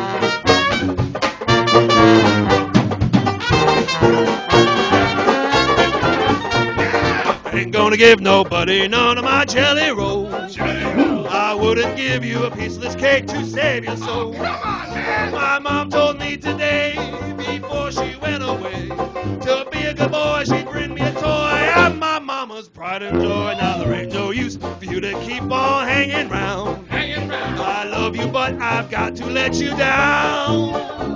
Ain't gonna give nobody none of my jelly rolls. I wouldn't give you a piece of this cake to save your soul. My mom told me today, before she went away, to be a good boy, she'd bring me a toy. I'm my mama's pride and joy. Now there ain't no use for you to keep on hanging round. I love you, but I've got to let you down.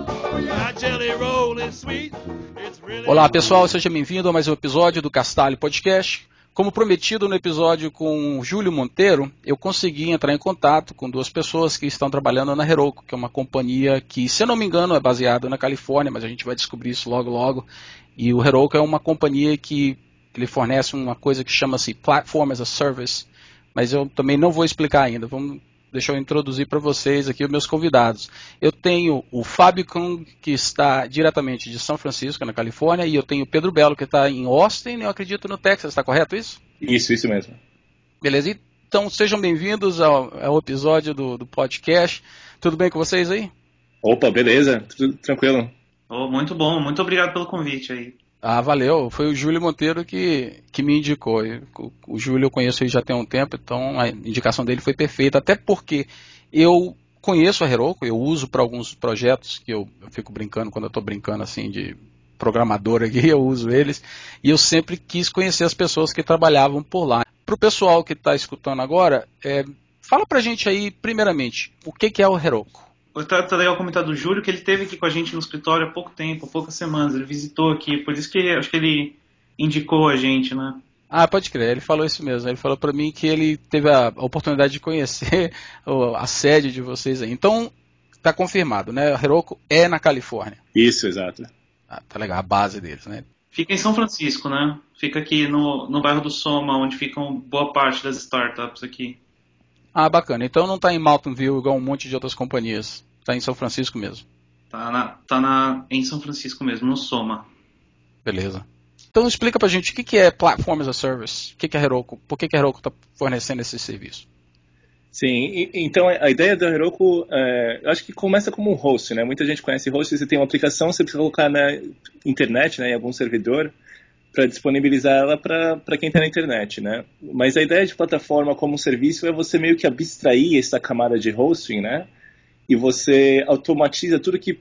My jelly roll is sweet. Olá pessoal, seja bem-vindo a mais um episódio do Castalho Podcast. Como prometido no episódio com o Júlio Monteiro, eu consegui entrar em contato com duas pessoas que estão trabalhando na Heroku, que é uma companhia que, se eu não me engano, é baseada na Califórnia, mas a gente vai descobrir isso logo logo. E o Heroku é uma companhia que ele fornece uma coisa que chama-se Platform as a Service, mas eu também não vou explicar ainda. Deixa eu introduzir para vocês aqui os meus convidados. Eu tenho o Fábio Kung, que está diretamente de São Francisco, na Califórnia, e eu tenho o Pedro Belo, que está em Austin, eu acredito, no Texas. Está correto isso? Isso mesmo. Beleza, então sejam bem-vindos ao episódio do podcast. Tudo bem com vocês aí? Opa, beleza, tudo tranquilo. Oh, muito bom, muito obrigado pelo convite aí. Ah, valeu. Foi o Júlio Monteiro que me indicou. O Júlio eu conheço ele já tem um tempo, então a indicação dele foi perfeita. Até porque eu conheço a Heroku, eu uso para alguns projetos que eu fico brincando, quando eu estou brincando assim de programador aqui, eu uso eles. E eu sempre quis conhecer as pessoas que trabalhavam por lá. Para o pessoal que está escutando agora, fala para a gente aí, primeiramente, o que é o Heroku? Tá legal comentar do Júlio, que ele esteve aqui com a gente no escritório há pouco tempo, há poucas semanas. Ele visitou aqui, por isso que acho que ele indicou a gente, né? Ah, pode crer, ele falou isso mesmo. Ele falou para mim que ele teve a oportunidade de conhecer a sede de vocês aí. Então, tá confirmado, né? A Heroku é na Califórnia. Isso, exato. Ah, tá legal, a base deles, né? Fica em São Francisco, né? Fica aqui no bairro do Soma, onde ficam boa parte das startups aqui. Ah, bacana. Então não tá em Mountain View igual um monte de outras companhias. Tá em São Francisco mesmo. Em São Francisco mesmo, no Soma. Beleza. Então explica pra gente o que é Platform as a Service, o que é a Heroku, por que a Heroku está fornecendo esse serviço? Sim, então a ideia da Heroku, eu acho que começa como um host, né? Muita gente conhece host, você tem uma aplicação, você precisa colocar na internet, né, em algum servidor, para disponibilizar ela para quem está na internet, né? Mas a ideia de plataforma como serviço é você meio que abstrair essa camada de hosting, né? E você automatiza tudo que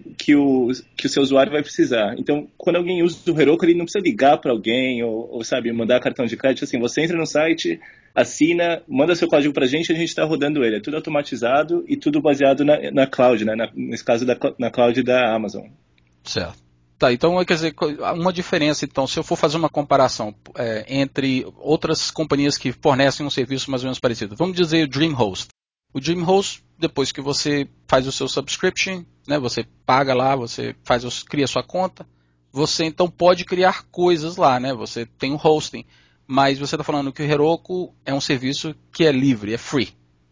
o seu usuário vai precisar. Então, quando alguém usa o Heroku, ele não precisa ligar para alguém ou, sabe, mandar cartão de crédito. Assim, você entra no site, assina, manda seu código para a gente está rodando ele. É tudo automatizado e tudo baseado na cloud, né? Nesse caso, na cloud da Amazon. Certo. Tá, então, quer dizer, uma diferença, então, se eu for fazer uma comparação entre outras companhias que fornecem um serviço mais ou menos parecido, vamos dizer o DreamHost. O DreamHost, depois que você faz o seu subscription, né, você paga lá, você cria sua conta, você então pode criar coisas lá, né? Você tem um hosting, mas você está falando que o Heroku é um serviço que é livre, é free.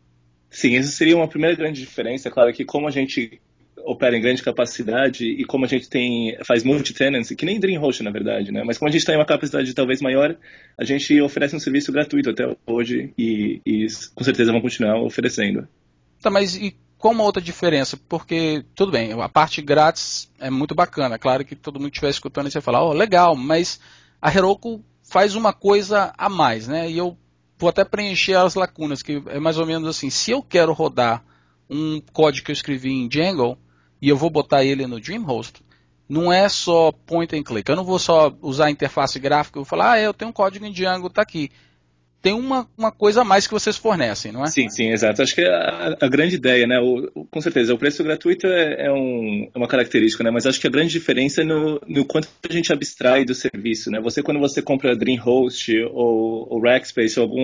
Sim, essa seria uma primeira grande diferença. Claro que como a gente opera em grande capacidade e como a gente faz multi-tenancy, que nem DreamHost na verdade, né? Mas como a gente tem uma capacidade talvez maior, a gente oferece um serviço gratuito até hoje e com certeza vamos continuar oferecendo. Tá, mas e qual uma outra diferença? Porque, tudo bem, a parte grátis é muito bacana, claro que todo mundo estiver escutando e você fala, oh, legal, mas a Heroku faz uma coisa a mais, né? E eu vou até preencher as lacunas, que é mais ou menos assim, se eu quero rodar um código que eu escrevi em Django e eu vou botar ele no DreamHost, não é só point and click. Eu não vou só usar a interface gráfica e vou falar, eu tenho um código em Django, está aqui. Tem uma coisa a mais que vocês fornecem, não é? Sim, exato. Acho que a grande ideia, né? Com certeza, o preço gratuito é uma característica, né? Mas acho que a grande diferença é no quanto a gente abstrai do serviço, né? Quando você compra DreamHost ou Rackspace ou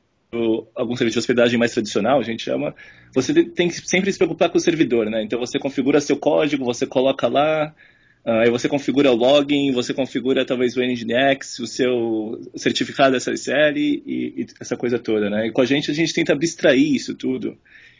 algum serviço de hospedagem mais tradicional, a gente chama, você tem que sempre se preocupar com o servidor, né? Então você configura seu código, você coloca lá, aí você configura o login, você configura talvez o Nginx, o seu certificado SSL e essa coisa toda, né? E com a gente tenta abstrair isso tudo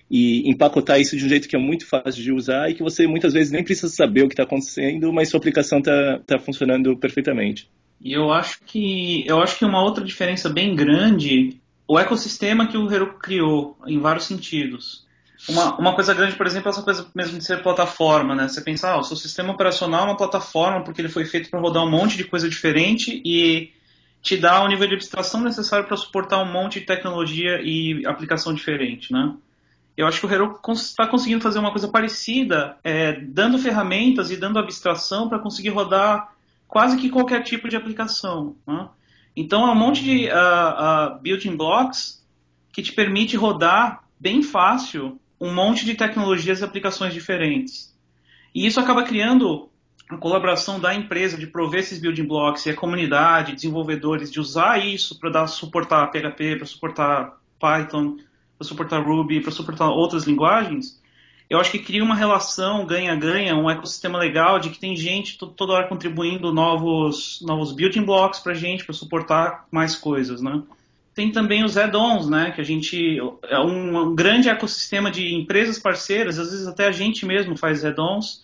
e empacotar isso de um jeito que é muito fácil de usar e que você muitas vezes nem precisa saber o que está acontecendo, mas sua aplicação tá funcionando perfeitamente. E eu acho que uma outra diferença bem grande, o ecossistema que o Heroku criou, em vários sentidos. Uma coisa grande, por exemplo, é essa coisa mesmo de ser plataforma, né? Você pensa, o seu sistema operacional é uma plataforma porque ele foi feito para rodar um monte de coisa diferente e te dá o nível de abstração necessário para suportar um monte de tecnologia e aplicação diferente, né? Eu acho que o Heroku está conseguindo fazer uma coisa parecida, dando ferramentas e dando abstração para conseguir rodar quase que qualquer tipo de aplicação, né? Então, é um monte de building blocks que te permite rodar bem fácil um monte de tecnologias e aplicações diferentes. E isso acaba criando a colaboração da empresa de prover esses building blocks e a comunidade, desenvolvedores, de usar isso para suportar PHP, para suportar Python, para suportar Ruby, para suportar outras linguagens. Eu acho que cria uma relação ganha-ganha, um ecossistema legal de que tem gente toda hora contribuindo novos building blocks para a gente, para suportar mais coisas, né? Tem também os add-ons, né? Que a gente é um grande ecossistema de empresas parceiras, às vezes até a gente mesmo faz add-ons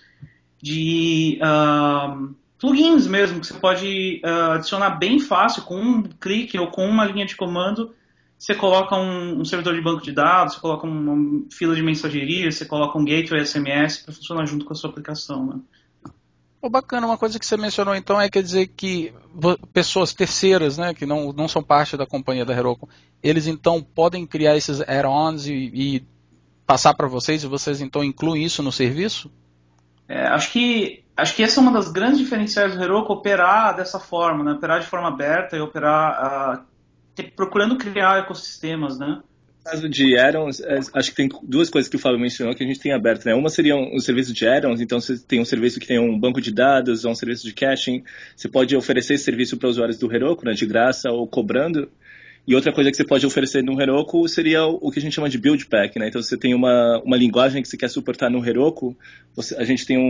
de plugins mesmo, que você pode adicionar bem fácil, com um clique ou com uma linha de comando. Você coloca um servidor de banco de dados, você coloca uma fila de mensageria, você coloca um gateway SMS para funcionar junto com a sua aplicação, né? Pô, bacana, uma coisa que você mencionou então quer dizer que pessoas terceiras, né, que não são parte da companhia da Heroku, eles então podem criar esses add-ons e passar para vocês e vocês então incluem isso no serviço? Acho que essa é uma das grandes diferenciais do Heroku, operar dessa forma, né? Operar de forma aberta e operar procurando criar ecossistemas, né? No caso de add-ons, acho que tem duas coisas que o Fábio mencionou que a gente tem aberto, né? Uma seria o serviço de add-ons, então você tem um serviço que tem um banco de dados, ou um serviço de caching, você pode oferecer esse serviço para usuários do Heroku, né, de graça ou cobrando. E outra coisa que você pode oferecer no Heroku seria o que a gente chama de build pack, né? Então você tem uma linguagem que você quer suportar no Heroku, a gente tem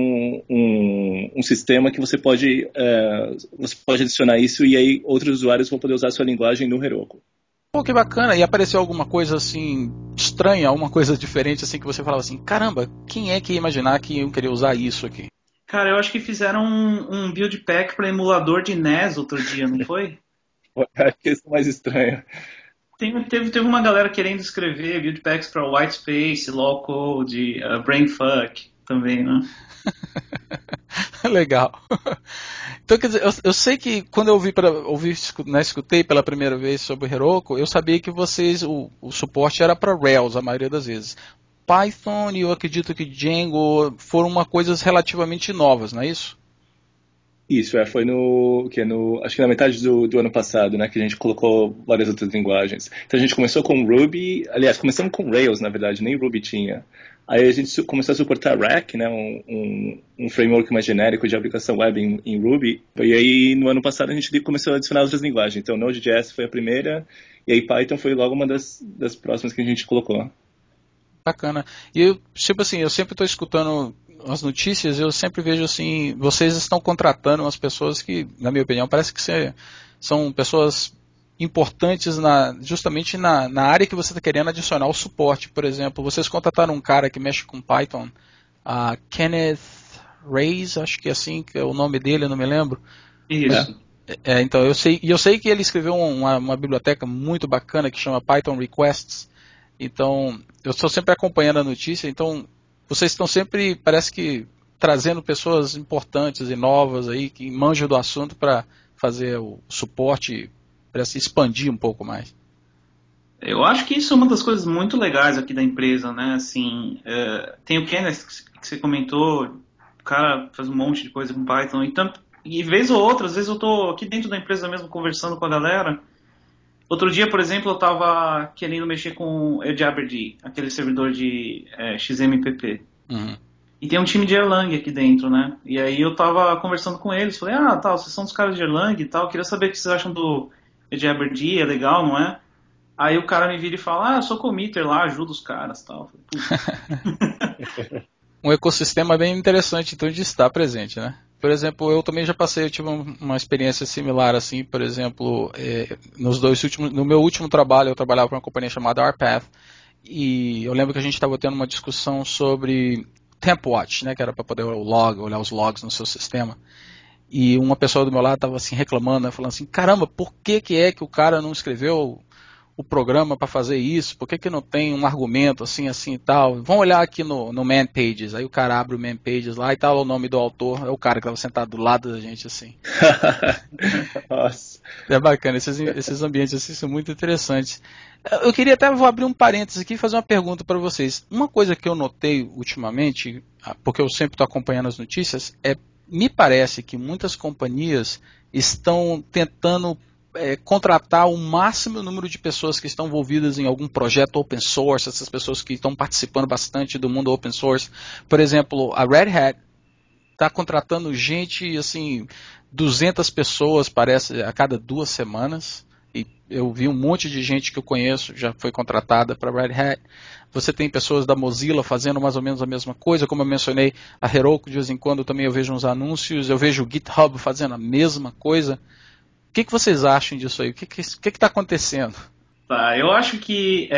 um sistema que você pode adicionar isso e aí outros usuários vão poder usar a sua linguagem no Heroku. Pô, que bacana. E apareceu alguma coisa assim estranha, alguma coisa diferente assim que você falava assim, caramba, quem é que ia imaginar que iam querer usar isso aqui? Cara, eu acho que fizeram um build pack para emulador de NES outro dia, não foi? Acho que isso é mais estranho. Teve uma galera querendo escrever build packs para Whitespace, Low Code, Brainfuck também, né? Legal. Então, quer dizer, eu sei que quando eu escutei pela primeira vez sobre o Heroku, eu sabia que vocês, o suporte era para Rails a maioria das vezes. Python e eu acredito que Django foram uma coisas relativamente novas, não é isso? Isso, foi acho que na metade do ano passado, né, que a gente colocou várias outras linguagens. Então a gente começou com Ruby, aliás, começamos com Rails, na verdade, nem Ruby tinha. Aí a gente começou a suportar Rack, né, um framework mais genérico de aplicação web em Ruby. E aí no ano passado a gente começou a adicionar outras linguagens. Então Node.js foi a primeira, e aí Python foi logo uma das próximas que a gente colocou. Bacana. E eu, tipo assim, eu sempre estou escutando as notícias, eu sempre vejo assim, vocês estão contratando umas pessoas que, na minha opinião, parece que são pessoas importantes justamente na área que você está querendo adicionar o suporte. Por exemplo, vocês contrataram um cara que mexe com Python, a Kenneth Reyes, acho que é assim que é o nome dele, eu não me lembro. Isso. Então eu sei que ele escreveu uma biblioteca muito bacana que chama Python Requests. Então eu estou sempre acompanhando a notícia. Então vocês estão sempre, parece que trazendo pessoas importantes e novas aí que manjam do assunto para fazer o suporte, para se expandir um pouco mais. Eu acho que isso é uma das coisas muito legais aqui da empresa, né? Assim, tem o Kenneth que você comentou, o cara faz um monte de coisa com Python, então, e vez ou outra, às vezes eu tô aqui dentro da empresa mesmo conversando com a galera. Outro dia, por exemplo, eu estava querendo mexer com o EdgeRD, aquele servidor de XMPP. Uhum. E tem um time de Erlang aqui dentro, né? E aí eu tava conversando com eles, falei, vocês são dos caras de Erlang e tal, queria saber o que vocês acham do EdgeRD, é legal, não é? Aí o cara me vira e fala, eu sou committer lá, ajudo os caras e tal. Um ecossistema bem interessante então de estar presente, né? Por exemplo, eu também já eu tive uma experiência similar assim, por exemplo, no meu último trabalho eu trabalhava para uma companhia chamada Arpath e eu lembro que a gente estava tendo uma discussão sobre TempWatch, né, que era para poder olhar os logs no seu sistema. E uma pessoa do meu lado estava assim reclamando, né, falando assim, caramba, por que é que o cara não escreveu o programa para fazer isso? Por que não tem um argumento assim e tal? Vamos olhar aqui no Man Pages. Aí o cara abre o Man Pages lá e tá lá o nome do autor, é o cara que estava sentado do lado da gente assim. Nossa. É bacana, esses ambientes assim são muito interessantes. Eu queria até, vou abrir um parênteses aqui e fazer uma pergunta para vocês. Uma coisa que eu notei ultimamente, porque eu sempre estou acompanhando as notícias, me parece que muitas companhias estão tentando contratar o máximo número de pessoas que estão envolvidas em algum projeto open source, essas pessoas que estão participando bastante do mundo open source. Por exemplo, a Red Hat está contratando gente, assim, 200 pessoas, parece, a cada 2 semanas. E eu vi um monte de gente que eu conheço já foi contratada para Red Hat. Você tem pessoas da Mozilla fazendo mais ou menos a mesma coisa, como eu mencionei, a Heroku de vez em quando também eu vejo uns anúncios, eu vejo o GitHub fazendo a mesma coisa. O que vocês acham disso aí? O que está acontecendo? Tá, eu acho que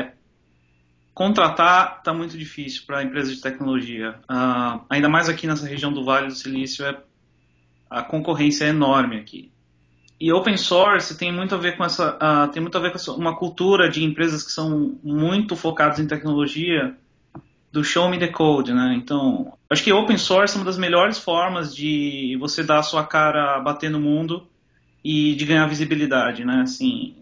contratar está muito difícil para empresas de tecnologia. Ainda mais aqui nessa região do Vale do Silício, a concorrência é enorme aqui. E open source tem muito a ver com uma cultura de empresas que são muito focadas em tecnologia, do show me the code, né? Então, acho que open source é uma das melhores formas de você dar a sua cara a bater no mundo e de ganhar visibilidade, né? Assim,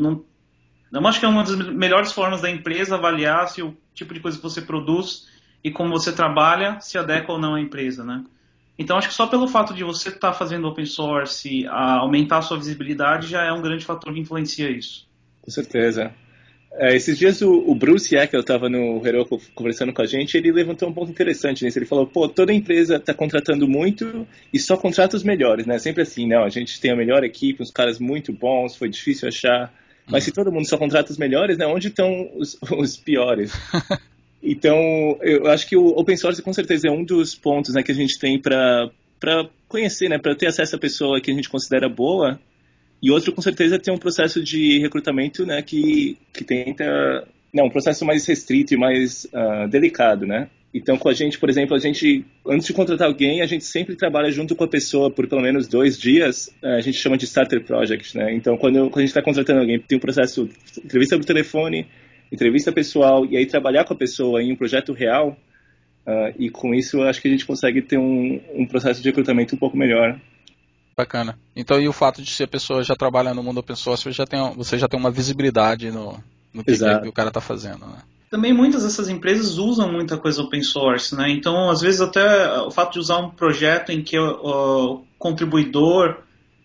eu acho que é uma das melhores formas da empresa avaliar se o tipo de coisa que você produz e como você trabalha se adequa ou não à empresa, né? Então, acho que só pelo fato de você estar fazendo open source, aumentar a sua visibilidade, já é um grande fator que influencia isso. Com certeza. Esses dias o Bruce Yeckel estava no Heroku conversando com a gente, ele levantou um ponto interessante nisso. Ele falou, toda empresa está contratando muito e só contrata os melhores, né? Sempre assim, não, a gente tem a melhor equipe, uns caras muito bons, foi difícil achar. Mas se todo mundo só contrata os melhores, né? Onde estão os piores? Então, eu acho que o open source com certeza é um dos pontos, né, que a gente tem para conhecer, né, para ter acesso à pessoa que a gente considera boa. E outro, com certeza, é ter um processo de recrutamento, né, que tenta... Não, um processo mais restrito e mais delicado, né? Então, com a gente, por exemplo, antes de contratar alguém, a gente sempre trabalha junto com a pessoa por pelo menos 2 dias. A gente chama de starter project, né? Então, quando a gente está contratando alguém, tem um processo, entrevista por telefone, entrevista pessoal, e aí trabalhar com a pessoa em um projeto real. E com isso, eu acho que a gente consegue ter um processo de recrutamento um pouco melhor. Bacana. Então, e o fato de ser a pessoa já trabalha no mundo open source, você já tem uma visibilidade no que o cara está fazendo, né? Também muitas dessas empresas usam muita coisa open source, né? Então, às vezes, até o fato de usar um projeto em que o contribuidor,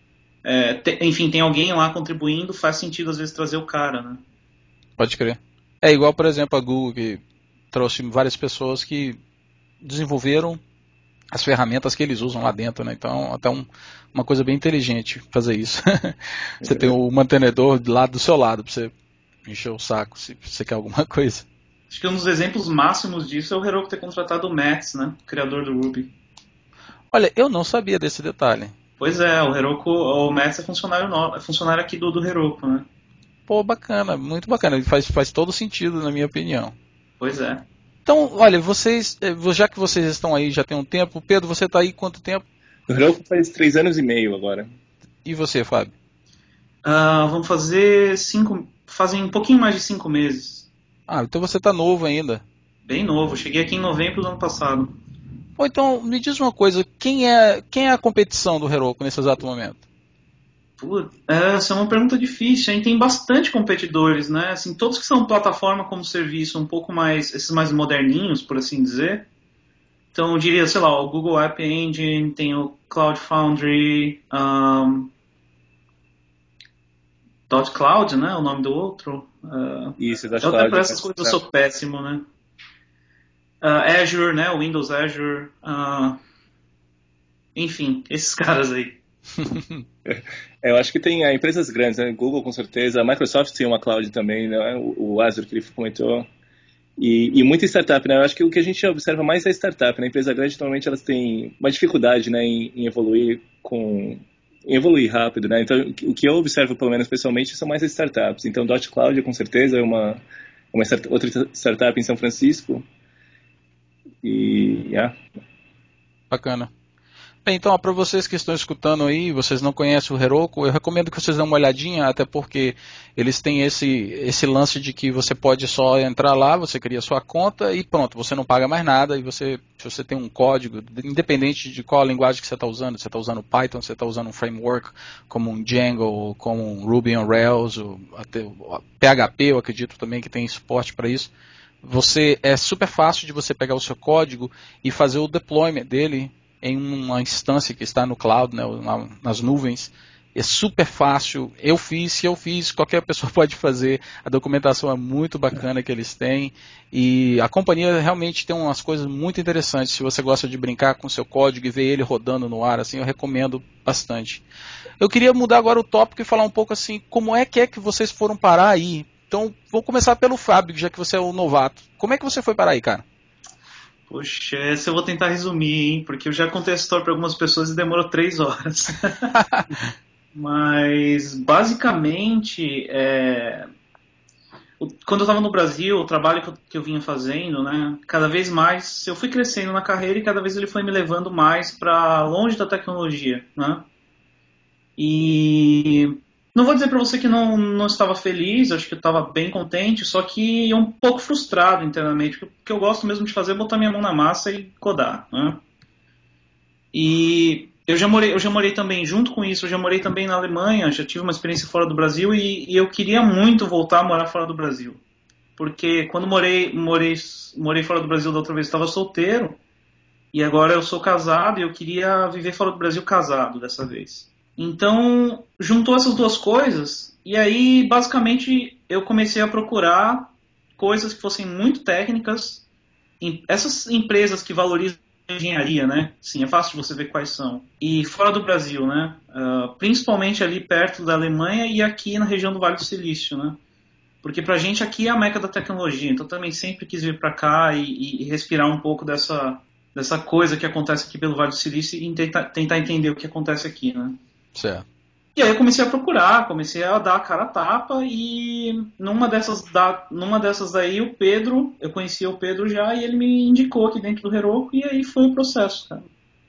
enfim, tem alguém lá contribuindo, faz sentido, às vezes, trazer o cara, né? Pode crer. É igual, por exemplo, a Google, que trouxe várias pessoas que desenvolveram as ferramentas que eles usam lá dentro, né? Então, até uma coisa bem inteligente fazer isso. Você tem o mantenedor lá do seu lado para você encher o saco se você quer alguma coisa. Acho que um dos exemplos máximos disso é o Heroku ter contratado o Mats, né? O criador do Ruby. Olha, eu não sabia desse detalhe. Pois é, o Mats é funcionário aqui do Heroku, né? Pô, bacana, muito bacana. Faz todo sentido, na minha opinião. Pois é. Então, olha, já que vocês estão aí já tem um tempo, Pedro, você está aí quanto tempo? O Heroku faz 3 anos e meio agora. E você, Fábio? Vamos fazem um pouquinho mais de 5 meses. Ah, então você está novo ainda. Bem novo, cheguei aqui em novembro do ano passado. Ou então, me diz uma coisa, quem é a competição do Heroku nesse exato momento? Essa é uma pergunta difícil. A gente tem bastante competidores, né? Assim, todos que são plataforma como serviço, um pouco mais, esses mais moderninhos, por assim dizer. Então, eu diria, sei lá, o Google App Engine, tem o Cloud Foundry, .cloud, né? O nome do outro. Isso, Eu até para essas coisas eu sou péssimo, né? Azure, né? O Windows Azure. Enfim, esses caras aí. Eu acho que tem empresas grandes, né? Google com certeza, a Microsoft tem uma cloud também, né? O Azure que ele comentou. E muita startup, né? Eu acho que o que a gente observa mais é startup, né? A empresa grande, normalmente, elas têm uma dificuldade, né, em evoluir rápido, né? Então, o que eu observo, pelo menos pessoalmente, são mais as startups. Então, .cloud, com certeza, é outra startup em São Francisco. Bacana. Bem, então, para vocês que estão escutando aí, vocês não conhecem o Heroku, eu recomendo que vocês dêem uma olhadinha, até porque eles têm esse lance de que você pode só entrar lá, você cria sua conta e pronto, você não paga mais nada, e se você tem um código, independente de qual linguagem que você está usando, você está usando Python, você está usando um framework como um Django, como um Ruby on Rails, ou até PHP, eu acredito também que tem suporte para isso, é super fácil de você pegar o seu código e fazer o deployment dele em uma instância que está no cloud, né, nas nuvens. É super fácil. Se eu fiz, qualquer pessoa pode fazer. A documentação é muito bacana que eles têm. E a companhia realmente tem umas coisas muito interessantes. Se você gosta de brincar com o seu código e ver ele rodando no ar, assim, eu recomendo bastante. Eu queria mudar agora o tópico e falar um pouco assim, como é que vocês foram parar aí? Então, vou começar pelo Fábio, já que você é o novato. Como é que você foi parar aí, cara? Poxa, essa eu vou tentar resumir, hein? Porque eu já contei a história para algumas pessoas e demorou 3 horas. Mas, basicamente, quando eu estava no Brasil, o trabalho que eu vinha fazendo, né? Cada vez mais eu fui crescendo na carreira e cada vez ele foi me levando mais para longe da tecnologia, né? E não vou dizer para você que não estava feliz, acho que eu estava bem contente, só que um pouco frustrado internamente, porque o que eu gosto mesmo de fazer é botar minha mão na massa e codar, né? E eu já morei também, junto com isso, eu já morei também na Alemanha, já tive uma experiência fora do Brasil e eu queria muito voltar a morar fora do Brasil. Porque quando morei fora do Brasil da outra vez, eu estava solteiro, e agora eu sou casado e eu queria viver fora do Brasil casado dessa vez. Então, juntou essas duas coisas, e aí, basicamente, eu comecei a procurar coisas que fossem muito técnicas, essas empresas que valorizam a engenharia, né? Sim, é fácil de você ver quais são. E fora do Brasil, né? Principalmente ali perto da Alemanha e aqui na região do Vale do Silício, né? Porque pra gente aqui é a meca da tecnologia, então também sempre quis vir pra cá e respirar um pouco dessa coisa que acontece aqui pelo Vale do Silício e tentar entender o que acontece aqui, né? Certo. E aí eu comecei a procurar, comecei a dar a cara a tapa e numa dessas daí eu conhecia o Pedro já e ele me indicou aqui dentro do Heroku e aí foi o processo, cara.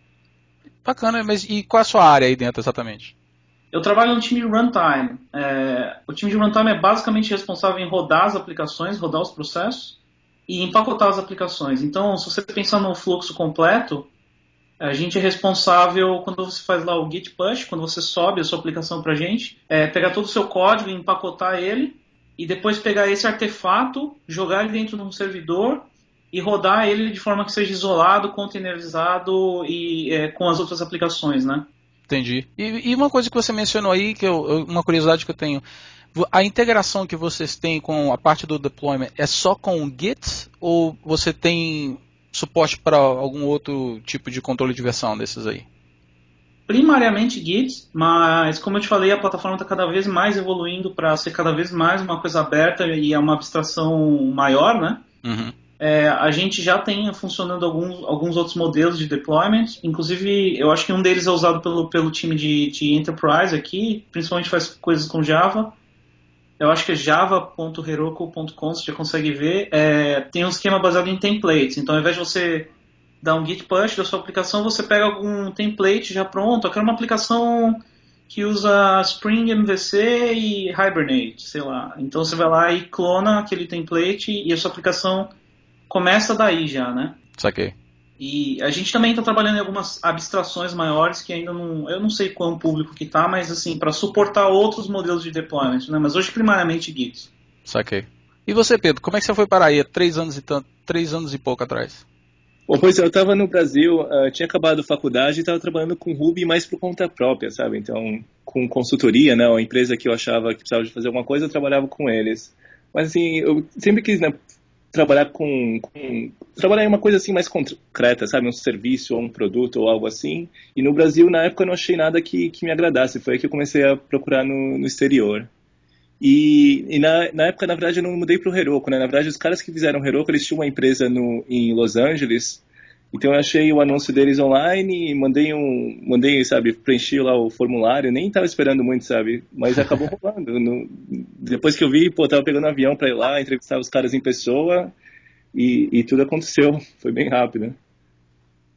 Bacana, mas e qual é a sua área aí dentro exatamente? Eu trabalho no time de runtime. O time de runtime é basicamente responsável em rodar as aplicações, rodar os processos e empacotar as aplicações. Então, se você pensar no fluxo completo, a gente é responsável, quando você faz lá o Git push, quando você sobe a sua aplicação para a gente, pegar todo o seu código, empacotar ele, e depois pegar esse artefato, jogar ele dentro de um servidor e rodar ele de forma que seja isolado, containerizado e com as outras aplicações, né? Entendi. E uma coisa que você mencionou aí, uma curiosidade que eu tenho, a integração que vocês têm com a parte do deployment é só com o Git ou você tem suporte para algum outro tipo de controle de versão desses aí? Primariamente Git, mas como eu te falei, a plataforma está cada vez mais evoluindo para ser cada vez mais uma coisa aberta e é uma abstração maior, né? Uhum. A gente já tem funcionando alguns outros modelos de deployment, inclusive eu acho que um deles é usado pelo time de Enterprise aqui, principalmente faz coisas com Java. Eu acho que é java.heroku.com, você já consegue ver. Tem um esquema baseado em templates, então ao invés de você dar um git push da sua aplicação, você pega algum template já pronto. Eu quero uma aplicação que usa Spring MVC e Hibernate, sei lá. Então você vai lá e clona aquele template e a sua aplicação começa daí já, né? Saquei. E a gente também está trabalhando em algumas abstrações maiores que ainda não, eu não sei qual público que está, mas assim, para suportar outros modelos de deployment, né? Mas hoje primariamente Git. Saquei. E você, Pedro, como é que você foi parar aí há 3 anos e tanto, 3 anos e pouco atrás? Bom, pois eu estava no Brasil, tinha acabado a faculdade e estava trabalhando com Ruby mais por conta própria, sabe? Então, com consultoria, né? Uma empresa que eu achava que precisava de fazer alguma coisa, eu trabalhava com eles. Mas assim, eu sempre quis, né, trabalhar em uma coisa assim mais concreta, sabe? Um serviço ou um produto ou algo assim. E no Brasil, na época, eu não achei nada que me agradasse. Foi aí que eu comecei a procurar no exterior. E na época, na verdade, eu não mudei para o Heroku, né? Na verdade, os caras que fizeram o Heroku, eles tinham uma empresa em Los Angeles. Então eu achei o anúncio deles online, mandei, sabe, preenchi lá o formulário, nem estava esperando muito, sabe? Mas acabou rolando. Depois que eu vi, pô, tava pegando um avião para ir lá, entrevistar os caras em pessoa e tudo aconteceu. Foi bem rápido.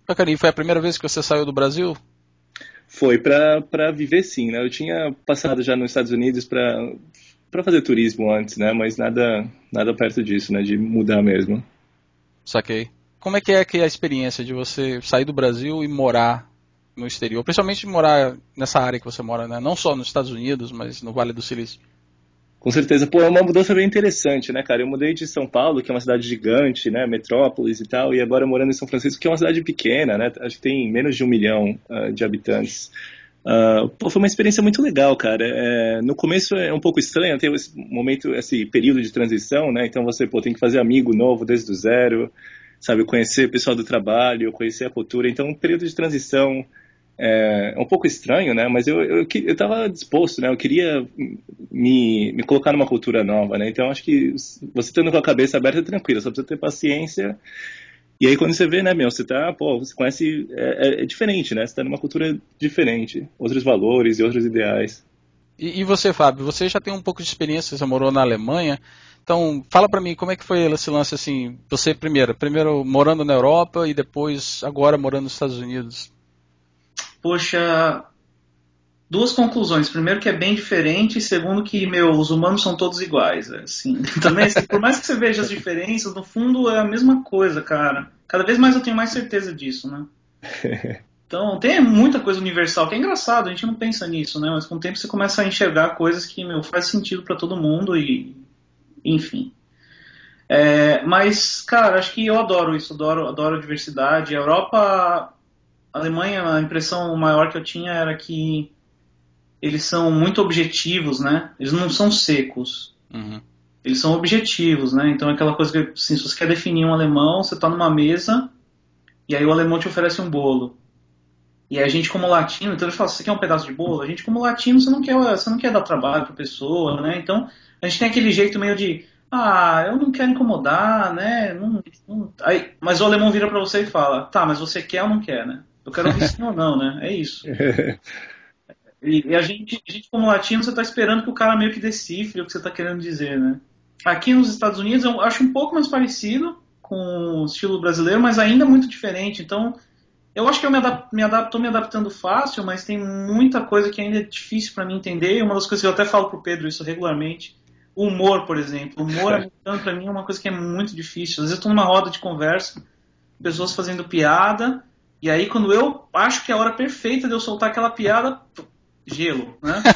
Bacana, e foi a primeira vez que você saiu do Brasil? Foi para viver, sim, né? Eu tinha passado já nos Estados Unidos para fazer turismo antes, né? Mas nada perto disso, né? De mudar mesmo. Saquei. Como é que é a experiência de você sair do Brasil e morar no exterior? Principalmente morar nessa área que você mora, né? Não só nos Estados Unidos, mas no Vale do Silício. Com certeza, pô, é uma mudança bem interessante, né, cara? Eu mudei de São Paulo, que é uma cidade gigante, né, metrópolis e tal, e agora morando em São Francisco, que é uma cidade pequena, né? Acho que tem menos de 1 milhão de habitantes. Pô, foi uma experiência muito legal, cara. No começo é um pouco estranho, tem esse momento, esse período de transição, né? Então você, pô, tem que fazer amigo novo desde o zero, sabe? Conhecer o pessoal do trabalho, conhecer a cultura. Então, um período de transição é um pouco estranho, né? Mas eu estava disposto, né? Eu queria me colocar numa cultura nova, né? Então, acho que você estando com a cabeça aberta é tranquilo, só precisa ter paciência. E aí, quando você vê, né, meu, você conhece, é diferente, né? Você tá numa cultura diferente, outros valores e outros ideais. E você, Fábio, você já tem um pouco de experiência, você morou na Alemanha, então fala pra mim como é que foi esse lance assim, você primeiro morando na Europa e depois agora morando nos Estados Unidos. Poxa, duas conclusões. Primeiro que é bem diferente, e segundo que, os humanos são todos iguais. Assim. Também, assim, por mais que você veja as diferenças, no fundo é a mesma coisa, cara. Cada vez mais eu tenho mais certeza disso, né? Então, tem muita coisa universal, que é engraçado, a gente não pensa nisso, né? Mas com o tempo você começa a enxergar coisas que, faz sentido para todo mundo e, enfim. Mas, cara, acho que eu adoro isso, adoro a diversidade. A Europa, a Alemanha, a impressão maior que eu tinha era que eles são muito objetivos, né? Eles não são secos. Uhum. Eles são objetivos, né? Então é aquela coisa que, assim, se você quer definir um alemão, você está numa mesa e aí o alemão te oferece um bolo. E a gente como latino, então ele fala, você quer um pedaço de bolo? A gente como latino, você não quer dar trabalho para a pessoa, né? Então a gente tem aquele jeito meio de, eu não quero incomodar, né? Aí, mas o alemão vira para você e fala, tá, mas você quer ou não quer, né? Eu quero ouvir sim ou não, né? É isso. E a gente como latino, você está esperando que o cara meio que decifre o que você está querendo dizer, né? Aqui nos Estados Unidos eu acho um pouco mais parecido com o estilo brasileiro, mas ainda muito diferente. Então, eu acho que eu tô me adaptando fácil, mas tem muita coisa que ainda é difícil para mim entender. E uma das coisas que eu até falo pro Pedro isso regularmente, o humor, por exemplo. O humor americano para mim é uma coisa que é muito difícil. Às vezes eu tô numa roda de conversa, pessoas fazendo piada, e aí quando eu acho que é a hora perfeita de eu soltar aquela piada, gelo, né?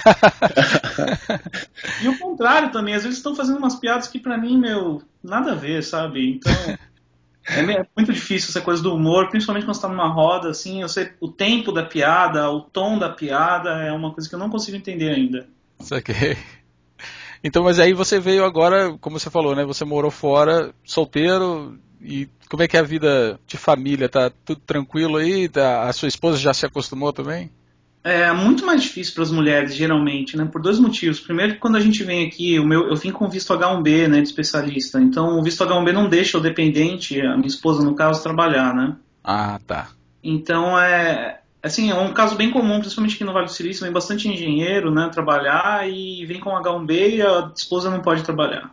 E o contrário também, às vezes estão fazendo umas piadas que pra mim, nada a ver, sabe? Então, muito difícil essa coisa do humor, principalmente quando você tá numa roda, assim, eu sei o tempo da piada, o tom da piada, é uma coisa que eu não consigo entender ainda. Saquei. Então, mas aí você veio agora, como você falou, né? Você morou fora, solteiro, e como é que é a vida de família? Tá tudo tranquilo aí? A sua esposa já se acostumou também? É muito mais difícil para as mulheres, geralmente, né? Por dois motivos. Primeiro, que quando a gente vem aqui, eu vim com visto H1B, né, de especialista. Então, o visto H1B não deixa o dependente, a minha esposa, no caso, trabalhar, né? Ah, tá. Então, assim, é um caso bem comum, principalmente aqui no Vale do Silício, vem bastante engenheiro, né, trabalhar e vem com H1B e a esposa não pode trabalhar.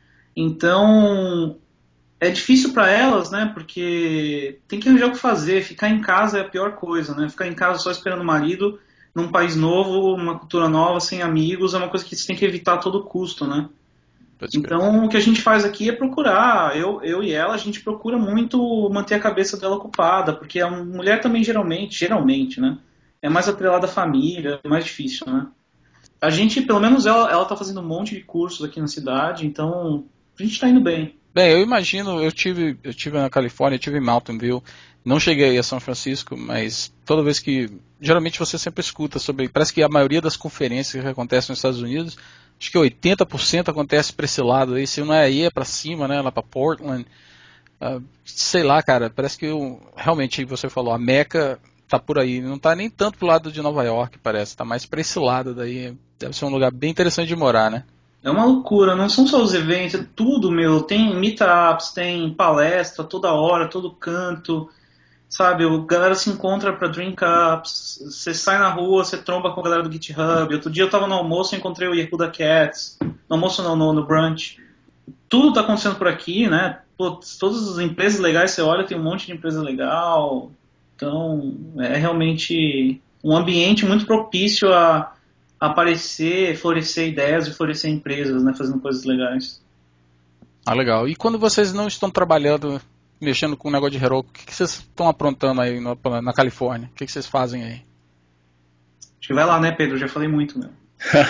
Então, é difícil para elas, né, porque tem que arranjar o que fazer, ficar em casa é a pior coisa, né, ficar em casa só esperando o marido, num país novo, numa cultura nova, sem amigos, é uma coisa que você tem que evitar a todo custo, né. Pode crer. Então, o que a gente faz aqui é procurar, eu e ela, a gente procura muito manter a cabeça dela ocupada, porque a mulher também geralmente, né, é mais atrelada à família, é mais difícil, né. A gente, pelo menos ela tá fazendo um monte de cursos aqui na cidade, então a gente tá indo bem. Bem, eu imagino, eu tive na Califórnia, eu tive em Mountain View, não cheguei a São Francisco, mas toda vez que, geralmente você sempre escuta sobre, parece que a maioria das conferências que acontecem nos Estados Unidos, acho que 80% acontece para esse lado aí, se não é aí é para cima, né, lá para Portland, sei lá, cara, parece que realmente você falou, a Meca tá por aí, não tá nem tanto pro lado de Nova York, parece, tá mais para esse lado daí, deve ser um lugar bem interessante de morar, né? É uma loucura, não são só os eventos, é tudo, tem meetups, tem palestra toda hora, todo canto, sabe? A galera se encontra pra drink ups, você sai na rua, você tromba com a galera do GitHub. Outro dia eu tava no almoço e encontrei o Yehuda Cats, no almoço não, no brunch. Tudo tá acontecendo por aqui, né? Pô, todas as empresas legais, você olha, tem um monte de empresa legal. Então, é realmente um ambiente muito propício a aparecer, florescer ideias e florescer empresas, né, fazendo coisas legais. Ah, legal. E quando vocês não estão trabalhando, mexendo com o negócio de Heroku, o que vocês estão aprontando aí na Califórnia? O que vocês fazem aí? Acho que vai lá, né, Pedro? Já falei muito, meu.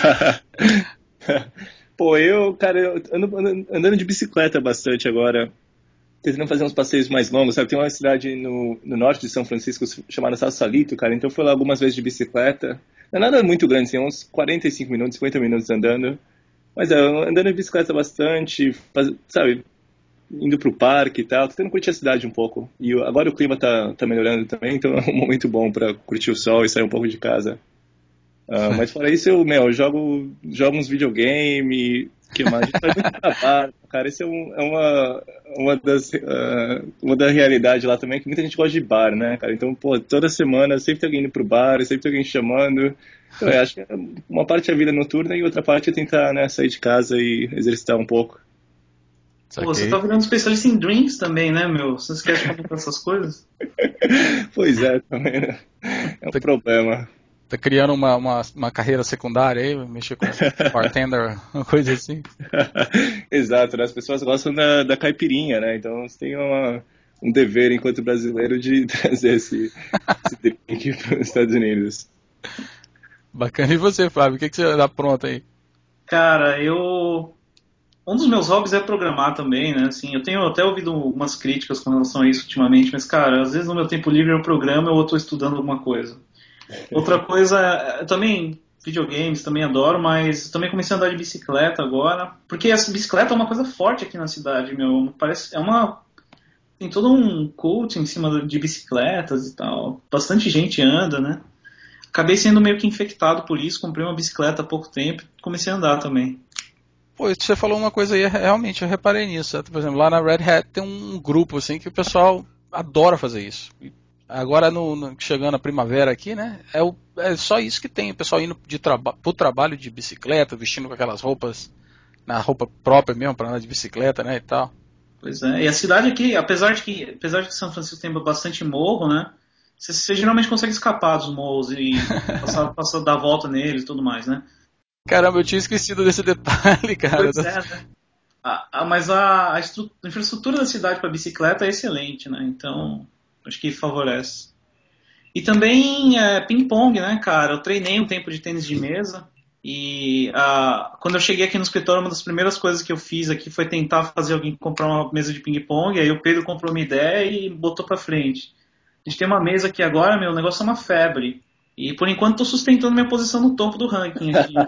Pô, cara, eu andando de bicicleta bastante agora, tentando fazer uns passeios mais longos, sabe? Tem uma cidade no norte de São Francisco chamada Sausalito, cara, então eu fui lá algumas vezes de bicicleta. Não é nada muito grande, assim, uns 45 minutos, 50 minutos andando. Mas andando de bicicleta bastante, sabe? Indo pro parque e tal, tô tentando curtir a cidade um pouco. E agora o clima tá melhorando também, então é um momento bom pra curtir o sol e sair um pouco de casa. Mas fora isso, eu jogo uns videogame, que mais? A gente faz muito trabalho, cara. Isso uma da realidade lá também, que muita gente gosta de bar, né, cara? Então, pô, toda semana sempre tem alguém indo pro bar, sempre tem alguém chamando. Então, eu acho que uma parte é a vida noturna e outra parte é tentar, né, sair de casa e exercitar um pouco. Pô, você tá virando especialista em drinks também, né, meu? Você esquece de comentar essas coisas? Pois é, também, né? É um problema. Tá criando uma carreira secundária aí, mexer com bartender, uma coisa assim. Exato, né? As pessoas gostam da caipirinha, né? Então você tem um dever enquanto brasileiro de trazer esse drink para os Estados Unidos. Bacana. E você, Fábio? O que você dá pronto aí? Cara, um dos meus hobbies é programar também, né? Assim, eu tenho até ouvido umas críticas com relação a isso ultimamente, mas, cara, às vezes no meu tempo livre eu programo ou eu tô estudando alguma coisa. Outra coisa, eu também, videogames também adoro, mas também comecei a andar de bicicleta agora, porque essa bicicleta é uma coisa forte aqui na cidade, meu. Parece, tem todo um cult em cima de bicicletas e tal. Bastante gente anda, né? Acabei sendo meio que infectado por isso, comprei uma bicicleta há pouco tempo e comecei a andar também. Pô, você falou uma coisa aí, realmente, eu reparei nisso. Por exemplo, lá na Red Hat tem um grupo assim que o pessoal adora fazer isso. Agora, chegando a primavera aqui, né? É só isso que tem. O pessoal indo pro trabalho de bicicleta, vestindo com aquelas roupas, na roupa própria mesmo, para andar de bicicleta, né? E tal. Pois é. E a cidade aqui, apesar de que São Francisco tem bastante morro, né? Você geralmente consegue escapar dos morros e passar dar volta neles e tudo mais, né? Caramba, eu tinha esquecido desse detalhe, cara. Pois é, né? Mas a infraestrutura da cidade para bicicleta é excelente, né? Então, acho que favorece. E também ping-pong, né, cara? Eu treinei um tempo de tênis de mesa e quando eu cheguei aqui no escritório, uma das primeiras coisas que eu fiz aqui foi tentar fazer alguém comprar uma mesa de ping-pong. Aí o Pedro comprou uma ideia e botou pra frente. A gente tem uma mesa aqui agora, meu, o negócio é uma febre. E por enquanto tô sustentando minha posição no topo do ranking aqui.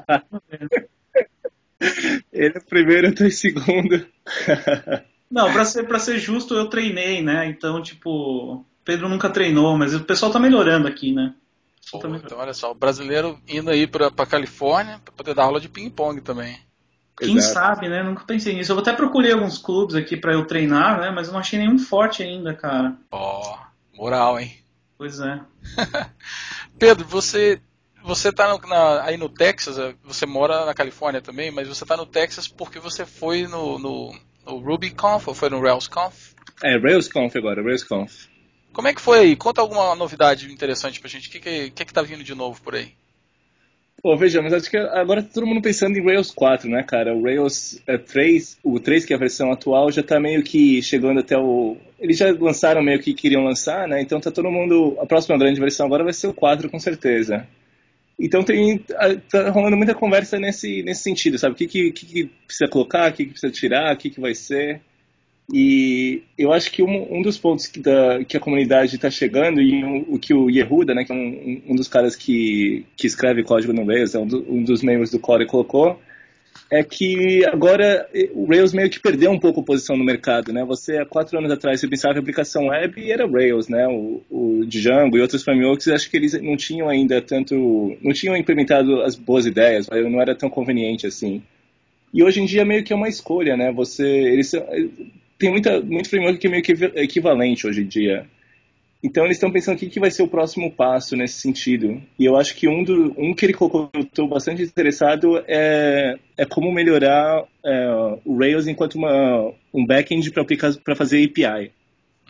Ele é o primeiro, eu tô em segundo. Não, pra ser justo, eu treinei, né? Então, tipo, Pedro nunca treinou, mas o pessoal tá melhorando aqui, né? O pessoal tá Pô, então melhorando. olha só, o brasileiro indo aí pra Califórnia pra poder dar aula de ping-pong também. Quem Exato. sabe, né? Nunca pensei nisso. Eu até procurei alguns clubes aqui pra eu treinar, né? Mas eu não achei nenhum forte ainda, cara. Ó, moral, hein? Pois é. Pedro, você tá aí no Texas, você mora na Califórnia também, mas você tá no Texas porque você foi no RubyConf ou foi no RailsConf? É, RailsConf agora, RailsConf. Como é que foi aí? Conta alguma novidade interessante pra gente. O que tá vindo de novo por aí? Pô, veja, mas acho que agora tá todo mundo pensando em Rails 4, né, cara? O Rails 3, o 3, que é a versão atual, já tá meio que chegando até o... Eles já lançaram meio que queriam lançar, né? Então tá todo mundo... A próxima grande versão agora vai ser o 4, com certeza. Então tá rolando muita conversa nesse sentido, sabe? O que precisa colocar, o que precisa tirar, o que vai ser. E eu acho que um dos pontos que a comunidade está chegando, e o que o Yehuda, né, que é um dos caras que escreve código no Rails, é um dos membros do Core, colocou, é que agora o Rails meio que perdeu um pouco a posição no mercado, né? Você, há 4 anos atrás, você pensava em aplicação web e era Rails, né? O Django e outros frameworks, acho que eles não tinham ainda não tinham implementado as boas ideias, não era tão conveniente assim. E hoje em dia meio que é uma escolha, né? Tem muito framework que é meio que equivalente hoje em dia. Então eles estão pensando o que vai ser o próximo passo nesse sentido. E eu acho que um que ele colocou, eu estou bastante interessado, é como melhorar o Rails enquanto um backend para fazer API.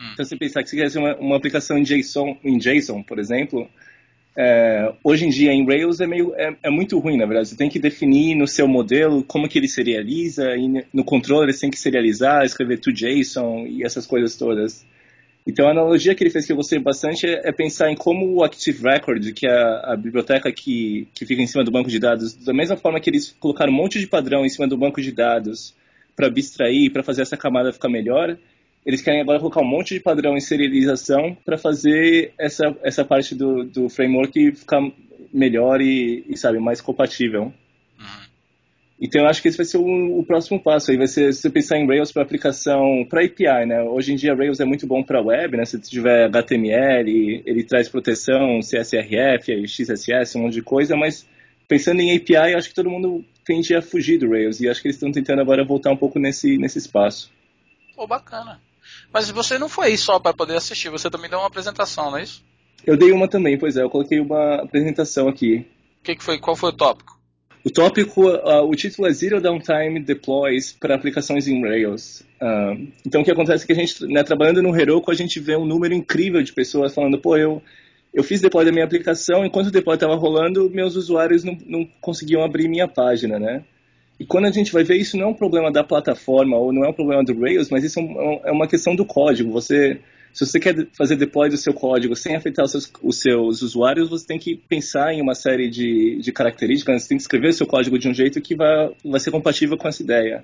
Então, você pensar que você quer fazer uma aplicação em JSON, por exemplo, hoje em dia em Rails é muito ruim, na verdade. Você tem que definir no seu modelo como que ele serializa, e no controller você tem que serializar, escrever to JSON e essas coisas todas. Então, a analogia que ele fez que eu gostei bastante é pensar em como o Active Record, que é a biblioteca que fica em cima do banco de dados, da mesma forma que eles colocaram um monte de padrão em cima do banco de dados para abstrair, para fazer essa camada ficar melhor, eles querem agora colocar um monte de padrão em serialização para fazer essa parte do framework ficar melhor e, sabe, mais compatível. Então, eu acho que esse vai ser o próximo passo. Aí vai ser, se você pensar em Rails para aplicação, para API, né? Hoje em dia, Rails é muito bom para web, né? Se tiver HTML, ele traz proteção, CSRF, XSS, um monte de coisa, mas pensando em API, eu acho que todo mundo tende a fugir do Rails, e acho que eles estão tentando agora voltar um pouco nesse espaço. Pô, bacana. Mas você não foi aí só para poder assistir, você também deu uma apresentação, não é isso? Eu dei uma também, pois é, eu coloquei uma apresentação aqui. Qual foi o tópico? O tópico, o título é Zero Downtime Deploys para aplicações em Rails. Então, o que acontece é que a gente, né, trabalhando no Heroku, a gente vê um número incrível de pessoas falando, pô, eu fiz deploy da minha aplicação, enquanto o deploy estava rolando, meus usuários não conseguiam abrir minha página, né? E quando a gente vai ver, isso não é um problema da plataforma, ou não é um problema do Rails, mas isso é uma questão do código. Se você quer fazer deploy do seu código sem afetar os seus usuários, você tem que pensar em uma série de características, você tem que escrever o seu código de um jeito que vai ser compatível com essa ideia.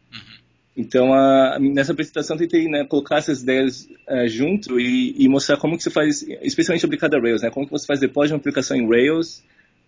Então, nessa apresentação, eu tentei, né, colocar essas ideias junto e mostrar como que você faz, especialmente aplicado a Rails, né, como que você faz deploy de uma aplicação em Rails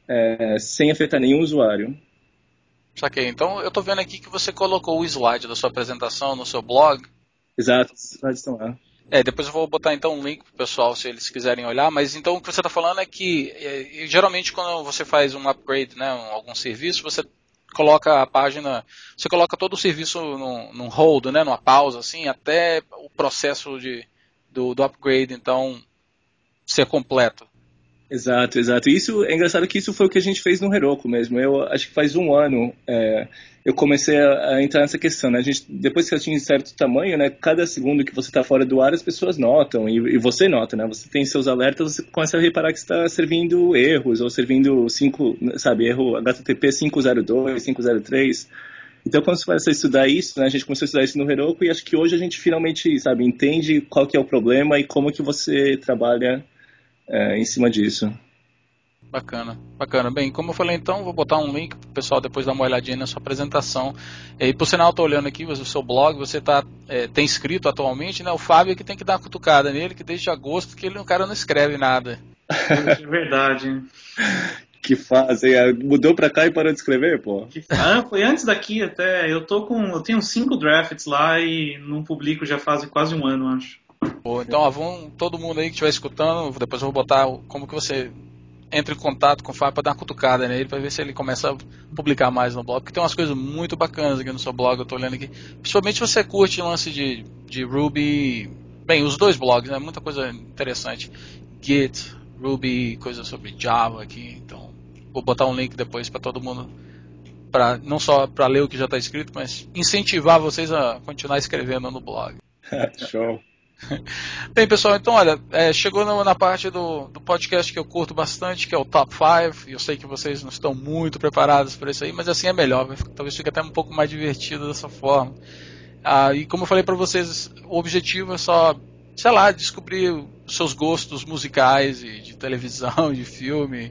sem afetar nenhum usuário. Saquei. Então, eu tô vendo aqui que você colocou o slide da sua apresentação no seu blog. Exato, os slides estão lá. Depois eu vou botar então um link pro pessoal se eles quiserem olhar, mas então o que você está falando é que geralmente quando você faz um upgrade, né, algum serviço, você coloca a página, você coloca todo o serviço num hold, né, numa pausa assim, até o processo do upgrade então ser completo. Exato, exato. E isso é engraçado que isso foi o que a gente fez no Heroku mesmo. Eu acho que faz um ano eu comecei a entrar nessa questão, né? Depois que eu tinha certo tamanho, né? Cada segundo que você está fora do ar, as pessoas notam e você nota, né? Você tem seus alertas, você começa a reparar que está servindo erros ou servindo erro HTTP 502, 503. Então, quando você começa a estudar isso, né? A gente começou a estudar isso no Heroku e acho que hoje a gente finalmente, entende qual que é o problema e como que você trabalha em cima disso. Bacana, bacana. Bem, como eu falei então, vou botar um link para o pessoal depois dar uma olhadinha na sua apresentação. E por sinal, estou olhando aqui o seu blog, você tem escrito atualmente, né? O Fábio que tem que dar uma cutucada nele, que desde agosto que o cara não escreve nada. É verdade. Que fazem, mudou pra cá e parou de escrever, pô? Foi antes daqui até. Eu tenho 5 drafts lá e não publico já faz quase um ano, acho. Pô, então, todo mundo aí que estiver escutando, depois eu vou botar como que você entra em contato com o Fábio para dar uma cutucada nele, para ver se ele começa a publicar mais no blog, porque tem umas coisas muito bacanas aqui no seu blog, eu tô olhando aqui. Principalmente se você curte lance de Ruby, bem, os dois blogs, né, muita coisa interessante. Git, Ruby, coisa sobre Java aqui, então vou botar um link depois para todo mundo, não só para ler o que já está escrito, mas incentivar vocês a continuar escrevendo no blog. Show. Bem, pessoal, então olha, chegou na parte do podcast que eu curto bastante, que é o Top 5. Eu sei que vocês não estão muito preparados para isso aí, mas assim é melhor, talvez fique até um pouco mais divertido dessa forma. E como eu falei para vocês, o objetivo é só, sei lá, descobrir os seus gostos musicais e de televisão, de filme,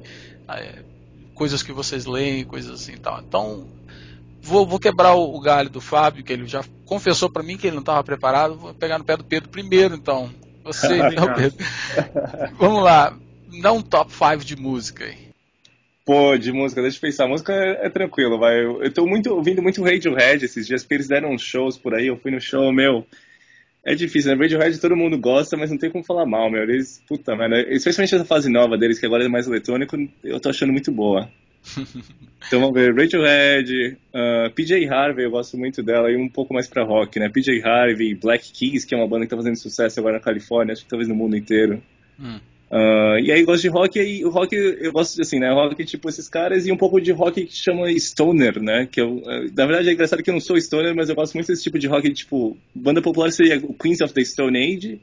coisas que vocês leem, coisas assim, tal. Então vou quebrar o galho do Fábio, que ele já confessou para mim que ele não estava preparado. Vou pegar no pé do Pedro primeiro, então. Você então, Pedro. Vamos lá. Dá um top 5 de música aí. Pô, de música, deixa eu pensar. Música é tranquilo, vai. Eu tô ouvindo muito Radiohead esses dias, porque eles deram uns shows por aí. Eu fui no show, meu. É difícil, né? Radiohead todo mundo gosta, mas não tem como falar mal, meu. Eles, puta, mano. Especialmente essa fase nova deles, que agora é mais eletrônico, eu tô achando muito boa. Então vamos ver, Radiohead, PJ Harvey, eu gosto muito dela, e um pouco mais pra rock, né? PJ Harvey, Black Keys, que é uma banda que tá fazendo sucesso agora na Califórnia, acho que talvez no mundo inteiro. E aí eu gosto de rock, e o rock eu gosto assim, né? Rock tipo esses caras e um pouco de rock que chama stoner, né? Na verdade é engraçado que eu não sou stoner, mas eu gosto muito desse tipo de rock, tipo, banda popular seria o Queens of the Stone Age.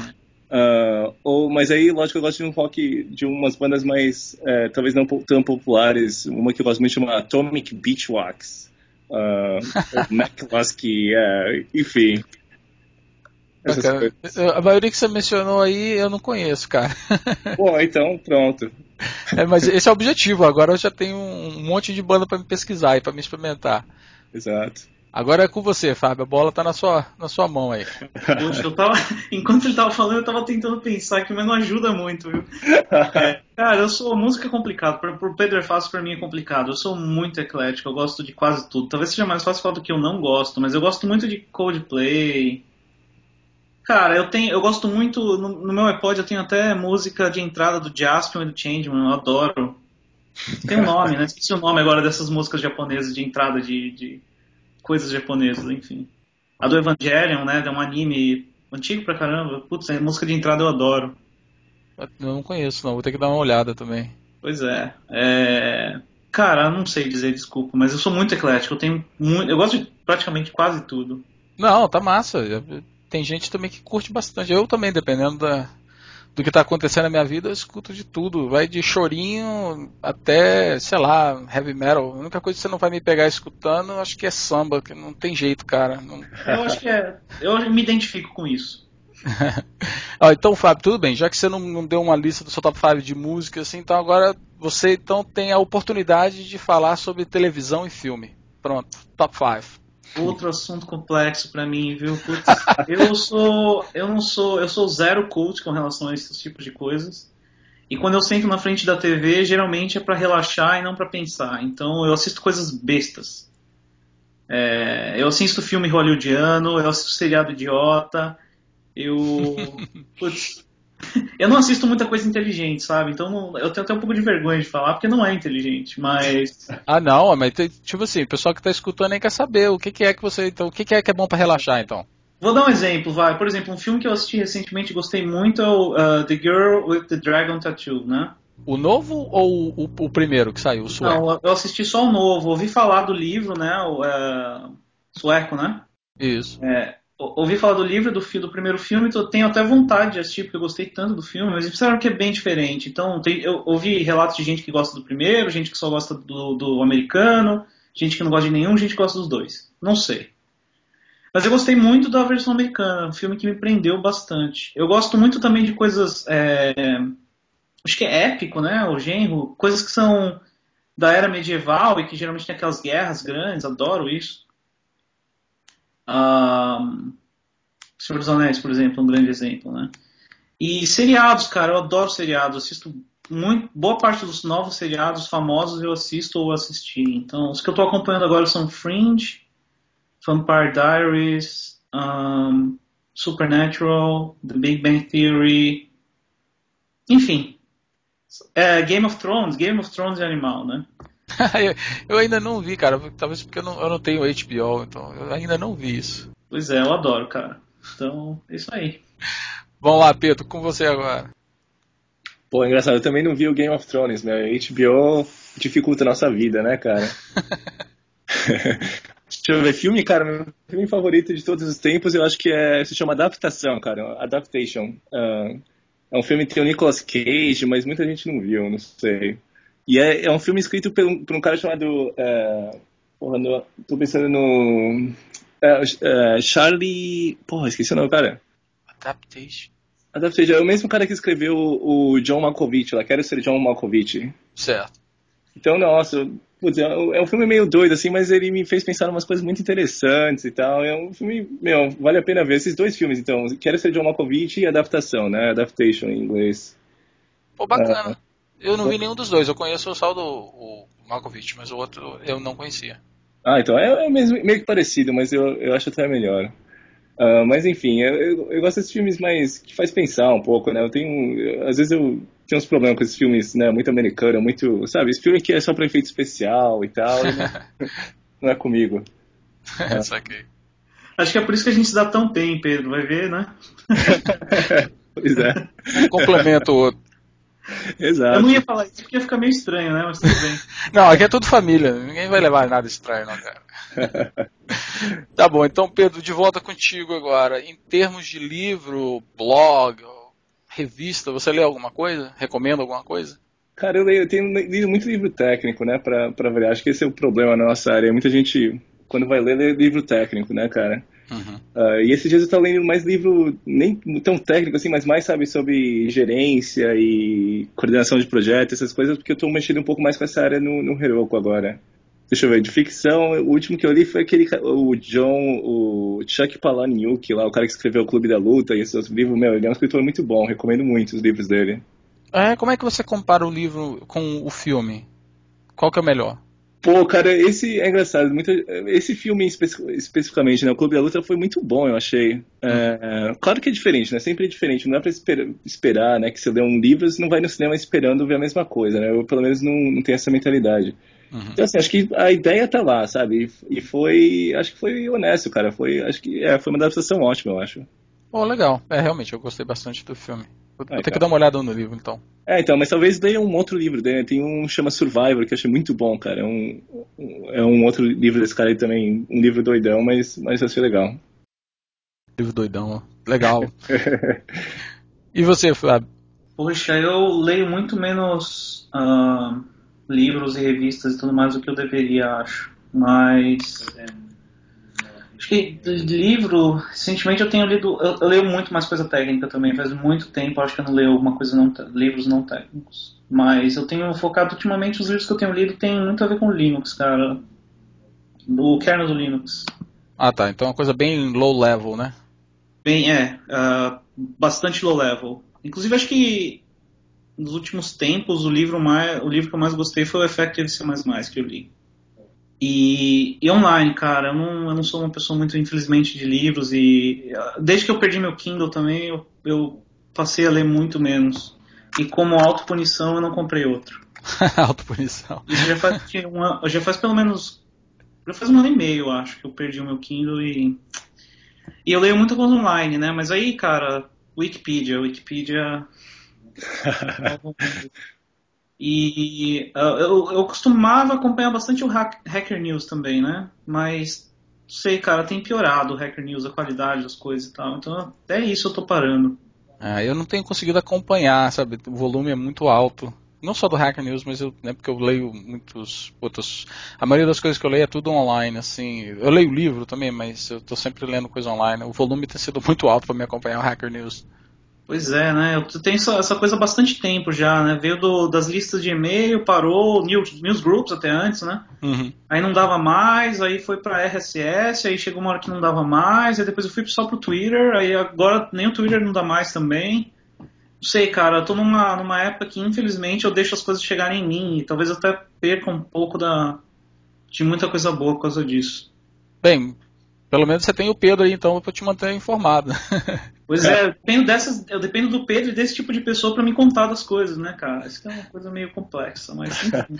Mas aí, lógico, eu gosto de um rock de umas bandas mais, talvez não tão populares. Uma que eu gosto muito chama Atomic Beach Wax, ou McCluskey, enfim, essas Bacana. coisas. A maioria que você mencionou aí eu não conheço, cara. Bom, então, pronto. Mas esse é o objetivo. Agora eu já tenho um monte de banda para me pesquisar e para me experimentar. Exato. Agora é com você, Fábio. A bola tá na sua mão aí. Poxa, enquanto ele tava falando, eu tava tentando pensar aqui, mas não ajuda muito, viu? Cara, música é complicado, pro Pedro é fácil, pra mim é complicado. Eu sou muito eclético, eu gosto de quase tudo. Talvez seja mais fácil falar do que eu não gosto, mas eu gosto muito de Coldplay. Cara, eu gosto muito, no meu iPod eu tenho até música de entrada do Jaspion e do Changeman, eu adoro. Tem um nome, né? Esqueci o nome agora dessas músicas japonesas de entrada de coisas japonesas, enfim. A do Evangelion, né? É um anime antigo pra caramba. Putz, é música de entrada eu adoro. Eu não conheço, não. Vou ter que dar uma olhada também. Pois é. Cara, eu não sei dizer desculpa, mas eu sou muito eclético. Eu gosto de praticamente quase tudo. Não, tá massa. Tem gente também que curte bastante. Eu também, dependendo do que tá acontecendo na minha vida, eu escuto de tudo. Vai de chorinho até, sei lá, heavy metal. A única coisa que você não vai me pegar escutando, acho que é samba, que não tem jeito, cara. Não... Eu acho que eu me identifico com isso. Então, Fábio, tudo bem. Já que você não deu uma lista do seu top 5 de música, assim, então agora você então tem a oportunidade de falar sobre televisão e filme. Pronto, top 5. Outro assunto complexo pra mim, viu? Putz, eu sou zero coach com relação a esses tipos de coisas. E quando eu sento na frente da TV, geralmente é pra relaxar e não pra pensar. Então eu assisto coisas bestas. Eu assisto filme hollywoodiano, eu assisto seriado idiota, eu. Putz, eu não assisto muita coisa inteligente, sabe? Então eu tenho até um pouco de vergonha de falar, porque não é inteligente, mas. Ah, não, mas tipo assim, o pessoal que tá escutando nem quer saber o que é que você, então, o que é bom pra relaxar, então. Vou dar um exemplo, vai. Por exemplo, um filme que eu assisti recentemente e gostei muito é o The Girl with the Dragon Tattoo, né? O novo ou o primeiro que saiu, o sueco? Não, eu assisti só o novo. Ouvi falar do livro, né? Sueco, né? Isso. Ouvi falar do livro, do primeiro filme, então eu tenho até vontade de assistir, porque eu gostei tanto do filme, mas eles pensaram que é bem diferente. Então, eu ouvi relatos de gente que gosta do primeiro, gente que só gosta do americano, gente que não gosta de nenhum, gente que gosta dos dois. Não sei. Mas eu gostei muito da versão americana, um filme que me prendeu bastante. Eu gosto muito também de coisas, acho que é épico, né, o gênero, coisas que são da era medieval e que geralmente tem aquelas guerras grandes, adoro isso. Senhor dos Anéis, por exemplo, é um grande exemplo, né? E seriados, cara, eu adoro seriados, assisto boa parte dos novos seriados famosos eu assisto ou assisti. Então, os que eu tô acompanhando agora são Fringe, Vampire Diaries, Supernatural, The Big Bang Theory, enfim. Game of Thrones é animal, né? eu ainda não vi, cara, talvez porque eu não tenho HBO, então eu ainda não vi isso. Pois é, eu adoro, cara. Então, é isso aí. Vamos lá, Pedro, com você agora. Pô, engraçado, eu também não vi o Game of Thrones, né? HBO dificulta a nossa vida, né, cara? Deixa eu ver, filme, cara, meu filme favorito de todos os tempos, eu acho que se chama Adaptação, cara, Adaptation. É um filme que tem o Nicolas Cage, mas muita gente não viu, não sei. E é um filme escrito por um cara chamado, tô pensando no... Charlie... Porra, esqueci o nome, cara. Adaptation. Adaptation, é o mesmo cara que escreveu o John Malkovich, lá, Quero Ser John Malkovich. Certo. Então, nossa, putz, é um filme meio doido, assim, mas ele me fez pensar em umas coisas muito interessantes e tal. É um filme, meu, vale a pena ver esses dois filmes, então. Quero Ser John Malkovich e Adaptação, né? Adaptation em inglês. Pô, bacana. Eu não vi nenhum dos dois, eu conheço só o Malkovich, mas o outro eu não conhecia. Então, é meio que parecido, mas eu acho até melhor. Mas enfim, eu gosto desses filmes mais que faz pensar um pouco, né? Às vezes eu tenho uns problemas com esses filmes, né? Muito americano, muito, sabe? Esse filme que é só para efeito especial e tal, e não é comigo. Saquei. Acho que é por isso que a gente se dá tão bem, Pedro. Vai ver, né? Pois é. Um complemento o outro. Exato. Eu não ia falar isso porque ia ficar meio estranho, né? Mas tudo bem. Não, aqui é tudo família, ninguém vai levar nada estranho, não, cara. Tá bom, então Pedro, de volta contigo agora. Em termos de livro, blog, revista, você lê alguma coisa? Recomenda alguma coisa? Cara, eu tenho lido muito livro técnico, né, pra variar. Acho que esse é o problema na nossa área. Muita gente, quando vai ler, lê livro técnico, né, cara? Uhum. E esses dias eu tô lendo mais livro, nem tão técnico assim, mas mais, sabe, sobre gerência e coordenação de projetos, essas coisas, porque eu tô mexendo um pouco mais com essa área no Heroku agora. Deixa eu ver, de ficção, o último que eu li foi o Chuck Palahniuk lá, o cara que escreveu O Clube da Luta e esses outros livros. Meu, ele é um escritor muito bom, recomendo muito os livros dele. Como é que você compara o livro com o filme? Qual que é o melhor? Pô, cara, esse é engraçado. Esse filme especificamente, né? O Clube da Luta foi muito bom, eu achei. Claro que é diferente, né? Sempre é diferente. Não dá pra esperar, né? Que você lê um livro, você não vai no cinema esperando ver a mesma coisa, né? Eu, pelo menos, não tenho essa mentalidade. Uhum. Então, assim, acho que a ideia tá lá, sabe? E foi... Acho que foi honesto, cara. Acho que foi uma adaptação ótima, eu acho. Oh, legal. Realmente, eu gostei bastante do filme. Vou Ai, ter que cara. dar uma olhada no livro, então. Então, mas talvez leia um outro livro dele. Tem um que chama Survivor, que eu achei muito bom, cara. É um outro livro desse cara aí também, um livro doidão, mas eu achei legal. Livro doidão, ó. Legal. E você, Flávio? Poxa, eu leio muito menos livros e revistas e tudo mais do que eu deveria, acho. Mas acho que de livro, recentemente eu tenho lido. Eu leio muito mais coisa técnica também. Faz muito tempo, acho que eu não leio alguma coisa livros não técnicos. Mas eu tenho focado ultimamente, os livros que eu tenho lido têm muito a ver com Linux, cara. Do kernel do Linux. Ah, tá. Então é uma coisa bem low level, né? Bem, bastante low level. Inclusive, acho que nos últimos tempos, o livro que eu mais gostei foi o Effective C++, que eu li. E online, cara, eu não sou uma pessoa muito, infelizmente, de livros e desde que eu perdi meu Kindle também, eu passei a ler muito menos. E como autopunição, eu não comprei outro. Autopunição. Isso já faz pelo menos, já faz um ano e meio, eu acho, que eu perdi o meu Kindle e eu leio muita coisa online, né? Mas aí, cara, Wikipedia e eu costumava acompanhar bastante o Hacker News também, né? Mas, não sei, cara, tem piorado o Hacker News, a qualidade das coisas e tal. Então, até isso eu tô parando. Eu não tenho conseguido acompanhar, sabe? O volume é muito alto. Não só do Hacker News, mas porque eu leio muitos outros. A maioria das coisas que eu leio é tudo online, assim. Eu leio livro também, mas eu tô sempre lendo coisa online. O volume tem sido muito alto para me acompanhar o Hacker News. Pois é, né? Eu tenho essa coisa há bastante tempo já, né? Veio das listas de e-mail, parou, newsgroups até antes, né? Uhum. Aí não dava mais, aí foi pra RSS, aí chegou uma hora que não dava mais, aí depois eu fui só pro Twitter, aí agora nem o Twitter não dá mais também. Não sei, cara, eu tô numa época que infelizmente eu deixo as coisas chegarem em mim e talvez eu até perca um pouco de muita coisa boa por causa disso. Bem, pelo menos você tem o Pedro aí, então, para te manter informado. Pois é, eu dependo do Pedro e desse tipo de pessoa pra me contar das coisas, né, cara? Isso é uma coisa meio complexa, mas enfim.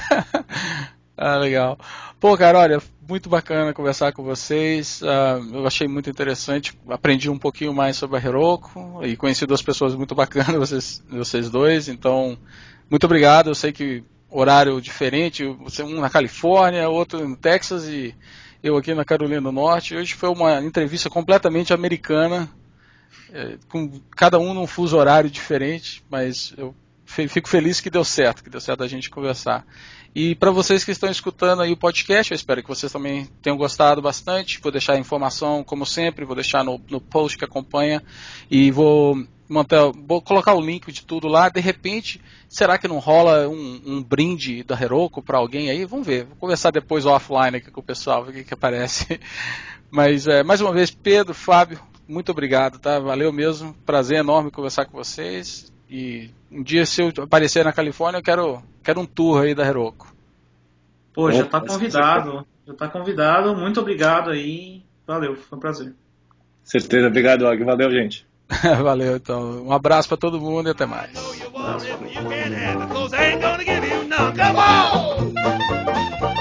Legal. Pô, cara, olha, muito bacana conversar com vocês. Eu achei muito interessante. Aprendi um pouquinho mais sobre a Heroku e conheci duas pessoas muito bacanas, vocês dois. Então, muito obrigado. Eu sei que horário diferente, você um na Califórnia, outro no Texas e eu aqui na Carolina do Norte. Hoje foi uma entrevista completamente americana, com cada um num fuso horário diferente, mas eu fico feliz que deu certo a gente conversar. E para vocês que estão escutando aí o podcast, eu espero que vocês também tenham gostado bastante. Vou deixar a informação, como sempre, vou deixar no post que acompanha e vou colocar o link de tudo lá. De repente, será que não rola um brinde da Heroku para alguém aí? Vamos ver. Vou conversar depois offline aqui com o pessoal, ver o que aparece. Mas, mais uma vez, Pedro, Fábio, muito obrigado, tá? Valeu mesmo. Prazer enorme conversar com vocês. E um dia, se eu aparecer na Califórnia, eu quero um tour aí da Heroku. Pô, já tá Opa, com certeza. convidado. Já tá convidado. Muito obrigado aí. Valeu, foi um prazer. Certeza. Obrigado, Og. Valeu, gente. Valeu, então. Um abraço para todo mundo e até mais. You can have it, 'cause I ain't gonna give you none. Come on!